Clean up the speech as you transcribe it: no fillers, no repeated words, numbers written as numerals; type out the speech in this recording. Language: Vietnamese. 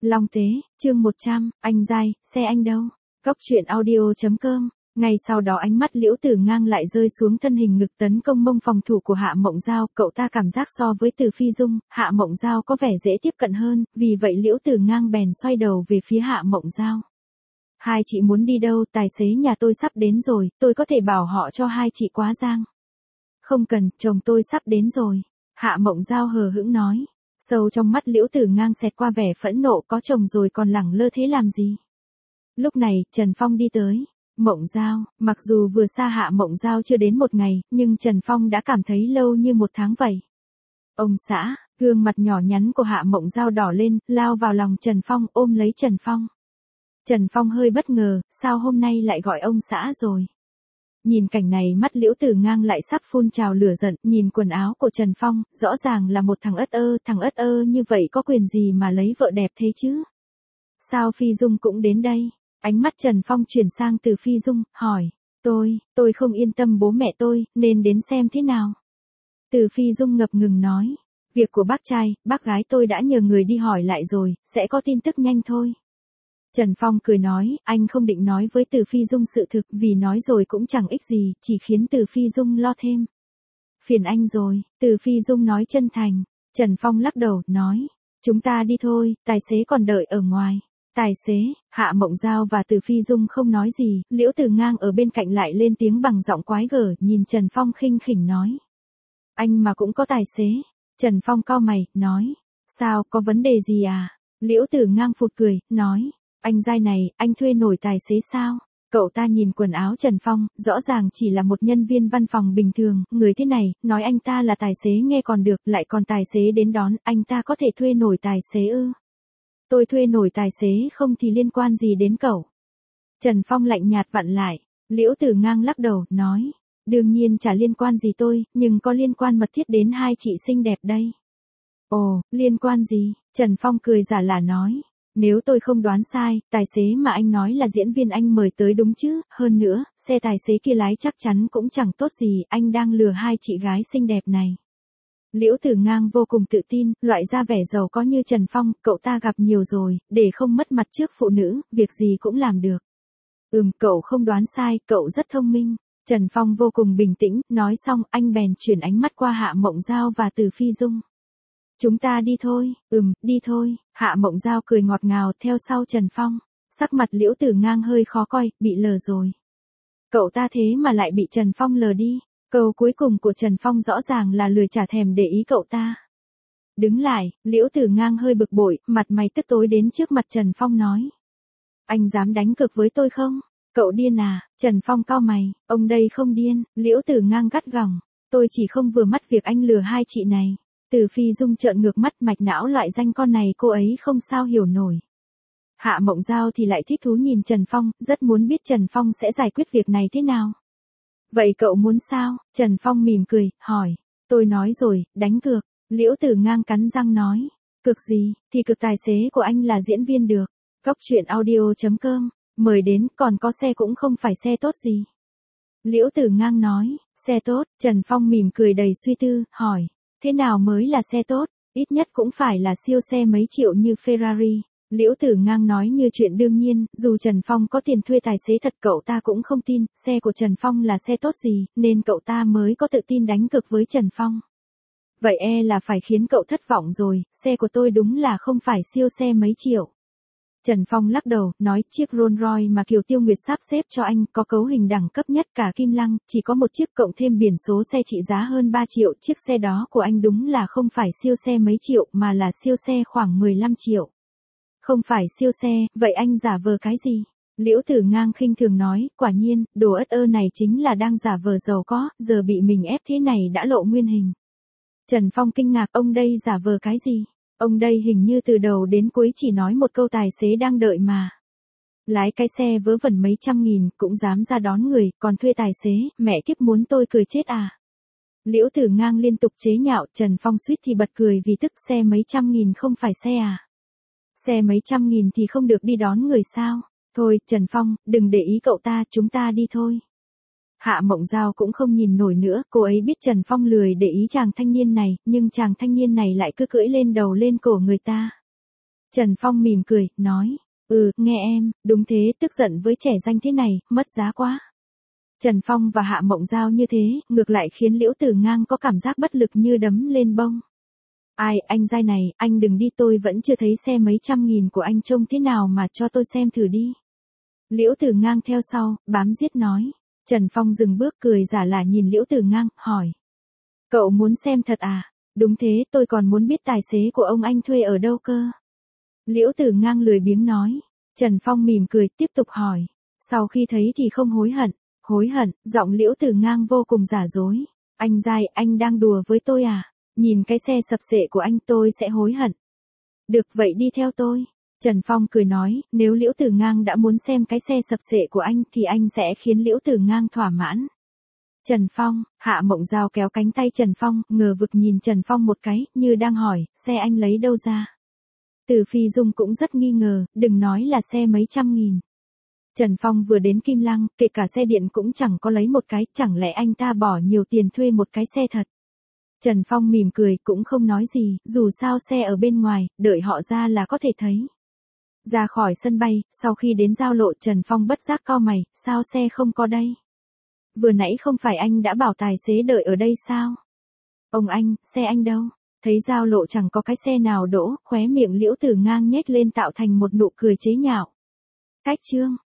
Long Tế, chương 100, anh dai, xe anh đâu? Cóc truyện audio.com. Ngay sau đó ánh mắt Liễu Tử Ngang lại rơi xuống thân hình ngực tấn công mông phòng thủ của Hạ Mộng Giao, cậu ta cảm giác so với Từ Phi Dung, Hạ Mộng Giao có vẻ dễ tiếp cận hơn, vì vậy Liễu Tử Ngang bèn xoay đầu về phía Hạ Mộng Giao. Hai chị muốn đi đâu? Tài xế nhà tôi sắp đến rồi, tôi có thể bảo họ cho hai chị quá giang. Không cần, chồng tôi sắp đến rồi. Hạ Mộng Giao hờ hững nói. Sâu trong mắt Liễu Tử Ngang xẹt qua vẻ phẫn nộ, có chồng rồi còn lẳng lơ thế làm gì? Lúc này, Trần Phong đi tới. Mộng Giao, mặc dù vừa xa Hạ Mộng Giao chưa đến một ngày, nhưng Trần Phong đã cảm thấy lâu như một tháng vậy. Ông xã, gương mặt nhỏ nhắn của Hạ Mộng Giao đỏ lên, lao vào lòng Trần Phong, ôm lấy Trần Phong. Trần Phong hơi bất ngờ, sao hôm nay lại gọi ông xã rồi? Nhìn cảnh này mắt Liễu Tử Ngang lại sắp phun trào lửa giận, nhìn quần áo của Trần Phong, rõ ràng là một thằng ất ơ như vậy có quyền gì mà lấy vợ đẹp thế chứ? Sao Phi Dung cũng đến đây? Ánh mắt Trần Phong chuyển sang Từ Phi Dung, hỏi, tôi không yên tâm bố mẹ tôi, nên đến xem thế nào? Từ Phi Dung ngập ngừng nói, việc của bác trai, bác gái tôi đã nhờ người đi hỏi lại rồi, sẽ có tin tức nhanh thôi. Trần Phong cười nói, anh không định nói với Từ Phi Dung sự thực, vì nói rồi cũng chẳng ích gì, chỉ khiến Từ Phi Dung lo thêm. Phiền anh rồi, Từ Phi Dung nói chân thành. Trần Phong lắc đầu, nói, chúng ta đi thôi, tài xế còn đợi ở ngoài. Tài xế, Hạ Mộng Giao và Từ Phi Dung không nói gì, Liễu Tử Ngang ở bên cạnh lại lên tiếng bằng giọng quái gở, nhìn Trần Phong khinh khỉnh nói. Anh mà cũng có tài xế. Trần Phong cau mày, nói, sao, có vấn đề gì à? Liễu Tử Ngang phụt cười, nói, anh giai này, anh thuê nổi tài xế sao? Cậu ta nhìn quần áo Trần Phong, rõ ràng chỉ là một nhân viên văn phòng bình thường, người thế này, nói anh ta là tài xế nghe còn được, lại còn tài xế đến đón, anh ta có thể thuê nổi tài xế ư? Tôi thuê nổi tài xế không thì liên quan gì đến cậu? Trần Phong lạnh nhạt vặn lại, Liễu Tử Ngang lắc đầu, nói, đương nhiên chả liên quan gì tôi, nhưng có liên quan mật thiết đến hai chị xinh đẹp đây. Ồ, liên quan gì? Trần Phong cười giả lả nói. Nếu tôi không đoán sai, tài xế mà anh nói là diễn viên anh mời tới đúng chứ, hơn nữa, xe tài xế kia lái chắc chắn cũng chẳng tốt gì, anh đang lừa hai chị gái xinh đẹp này. Liễu Tử Ngang vô cùng tự tin, loại ra vẻ giàu có như Trần Phong, cậu ta gặp nhiều rồi, để không mất mặt trước phụ nữ, việc gì cũng làm được. Cậu không đoán sai, cậu rất thông minh. Trần Phong vô cùng bình tĩnh, nói xong, anh bèn chuyển ánh mắt qua Hạ Mộng Giao và Từ Phi Dung. Chúng ta đi thôi, đi thôi, Hạ Mộng Giao cười ngọt ngào theo sau Trần Phong. Sắc mặt Liễu Tử Ngang hơi khó coi, bị lờ rồi. Cậu ta thế mà lại bị Trần Phong lờ đi. Câu cuối cùng của Trần Phong rõ ràng là lười chả thèm để ý cậu ta. Đứng lại, Liễu Tử Ngang hơi bực bội, mặt mày tức tối đến trước mặt Trần Phong nói. Anh dám đánh cược với tôi không? Cậu điên à? Trần Phong cau mày, ông đây không điên, Liễu Tử Ngang gắt gỏng. Tôi chỉ không vừa mắt việc anh lừa hai chị này. Từ Phi Dung trợn ngược mắt, mạch não loại danh con này cô ấy không sao hiểu nổi. Hạ Mộng Giao thì lại thích thú nhìn Trần Phong, rất muốn biết Trần Phong sẽ giải quyết việc này thế nào. Vậy cậu muốn sao? Trần Phong mỉm cười, hỏi. Tôi nói rồi, đánh cược. Liễu Tử Ngang cắn răng nói. Cược gì? Thì cược tài xế của anh là diễn viên được. Cóc truyện audio.com. Mời đến, còn có xe cũng không phải xe tốt gì. Liễu Tử Ngang nói. Xe tốt. Trần Phong mỉm cười đầy suy tư, hỏi. Thế nào mới là xe tốt? Ít nhất cũng phải là siêu xe mấy triệu như Ferrari. Liễu Tử Ngang nói như chuyện đương nhiên, dù Trần Phong có tiền thuê tài xế thật cậu ta cũng không tin, xe của Trần Phong là xe tốt gì, nên cậu ta mới có tự tin đánh cược với Trần Phong. Vậy là phải khiến cậu thất vọng rồi, xe của tôi đúng là không phải siêu xe mấy triệu. Trần Phong lắc đầu, nói chiếc Rolls Royce mà Kiều Tiêu Nguyệt sắp xếp cho anh có cấu hình đẳng cấp nhất cả Kim Lăng, chỉ có một chiếc cộng thêm biển số xe trị giá hơn 3 triệu, chiếc xe đó của anh đúng là không phải siêu xe mấy triệu mà là siêu xe khoảng 15 triệu. Không phải siêu xe, vậy anh giả vờ cái gì? Liễu Tử Ngang khinh thường nói, quả nhiên, đồ ất ơ này chính là đang giả vờ giàu có, giờ bị mình ép thế này đã lộ nguyên hình. Trần Phong kinh ngạc, ông đây giả vờ cái gì? Ông đây hình như từ đầu đến cuối chỉ nói một câu tài xế đang đợi mà. Lái cái xe vớ vẩn mấy trăm nghìn, cũng dám ra đón người, còn thuê tài xế, mẹ kiếp muốn tôi cười chết à? Liễu Tử Ngang liên tục chế nhạo, Trần Phong suýt thì bật cười vì tức xe mấy trăm nghìn không phải xe à? Xe mấy trăm nghìn thì không được đi đón người sao? Thôi, Trần Phong, đừng để ý cậu ta, chúng ta đi thôi. Hạ Mộng Giao cũng không nhìn nổi nữa, cô ấy biết Trần Phong lười để ý chàng thanh niên này, nhưng chàng thanh niên này lại cứ cưỡi lên đầu lên cổ người ta. Trần Phong mỉm cười, nói, nghe em, đúng thế, tức giận với trẻ danh thế này, mất giá quá. Trần Phong và Hạ Mộng Giao như thế, ngược lại khiến Liễu Tử Ngang có cảm giác bất lực như đấm lên bông. Ai, anh giai này, anh đừng đi, tôi vẫn chưa thấy xe mấy trăm nghìn của anh trông thế nào mà cho tôi xem thử đi. Liễu Tử Ngang theo sau, bám giết nói. Trần Phong dừng bước cười giả lả nhìn Liễu Tử Ngang, hỏi. Cậu muốn xem thật à? Đúng thế, tôi còn muốn biết tài xế của ông anh thuê ở đâu cơ. Liễu Tử Ngang lười biếng nói. Trần Phong mỉm cười, tiếp tục hỏi. Sau khi thấy thì không hối hận. Hối hận, giọng Liễu Tử Ngang vô cùng giả dối. Anh giai, anh đang đùa với tôi à? Nhìn cái xe sập xệ của anh tôi sẽ hối hận. Được vậy đi theo tôi. Trần Phong cười nói, nếu Liễu Tử Ngang đã muốn xem cái xe sập xệ của anh thì anh sẽ khiến Liễu Tử Ngang thỏa mãn. Trần Phong, Hạ Mộng Giao kéo cánh tay Trần Phong, ngờ vực nhìn Trần Phong một cái, như đang hỏi, xe anh lấy đâu ra? Từ Phi Dung cũng rất nghi ngờ, đừng nói là xe mấy trăm nghìn. Trần Phong vừa đến Kim Lăng, kể cả xe điện cũng chẳng có lấy một cái, chẳng lẽ anh ta bỏ nhiều tiền thuê một cái xe thật? Trần Phong mỉm cười, cũng không nói gì, dù sao xe ở bên ngoài, đợi họ ra là có thể thấy. Ra khỏi sân bay, sau khi đến giao lộ Trần Phong bất giác cau mày, sao xe không có đây? Vừa nãy không phải anh đã bảo tài xế đợi ở đây sao? Ông anh, xe anh đâu? Thấy giao lộ chẳng có cái xe nào đỗ, khóe miệng Liễu Tử Ngang nhếch lên tạo thành một nụ cười chế nhạo. Cách chương.